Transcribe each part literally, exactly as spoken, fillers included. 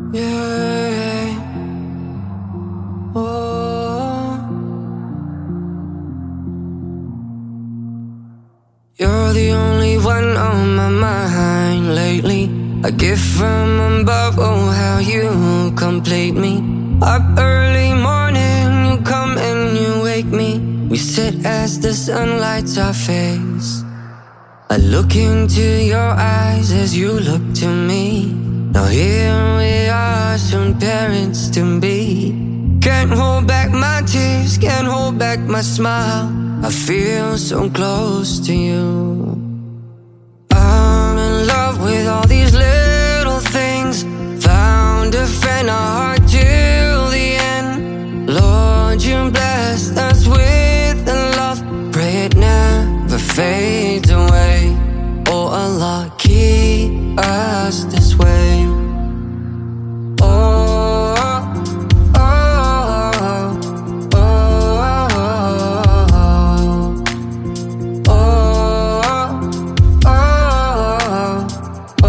Yeah. Oh. You're the only one on my mind lately. A gift from above, oh how you complete me. Up early morning, you come and you wake me. We sit as the sun lights our face. I look into your eyes as you look to me. Now here we are, soon parents to be. Can't hold back my tears, can't hold back my smile. I feel so close to you. I'm in love with all these little things. Found a friend, our heart till the end. Lord, you blessed us with a love. Pray it never fades away. Oh Allah, keep us this way. Oh, oh, oh, oh, oh, oh,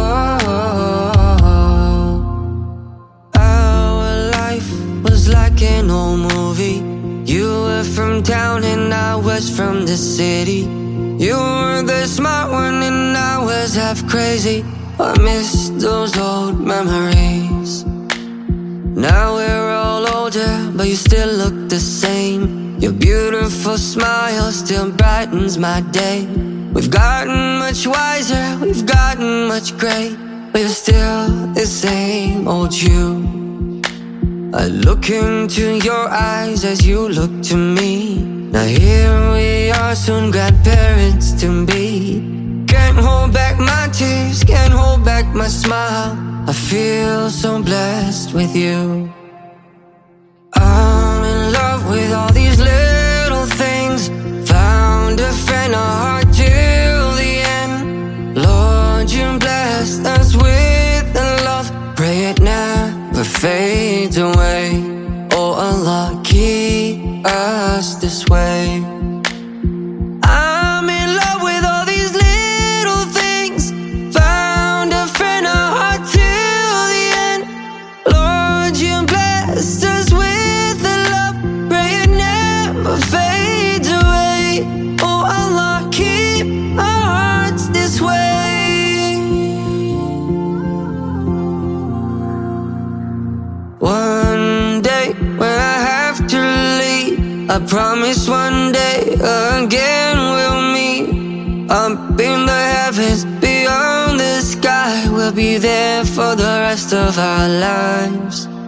oh. Our life was like an old movie. You were from town and I was from the city. You were the smart one and I was half crazy. I miss those old memories. Now we're all older, but you still look the same. Your beautiful smile still brightens my day. We've gotten much wiser, we've gotten much gray, but you're still the same old you. I look into your eyes as you look to me. Now here we are, soon grandparents to be. Can't hold back my tears, can't hold back my smile. I feel so blessed with you. I'm in love with all these little things. Found a friend, our heart till the end. Lord, you blessed us with a love. Pray it never fades away. Oh Allah, keep us this way. I'm in love with all these little things. Found a friend, a heart till the end. Lord, you blessed us with a love. Pray it never fades away. Oh Allah, keep our hearts this way. One day when I have to leave, I promise one day again we'll meet. Up in the heavens, beyond the sky, we'll be there for the rest of our lives.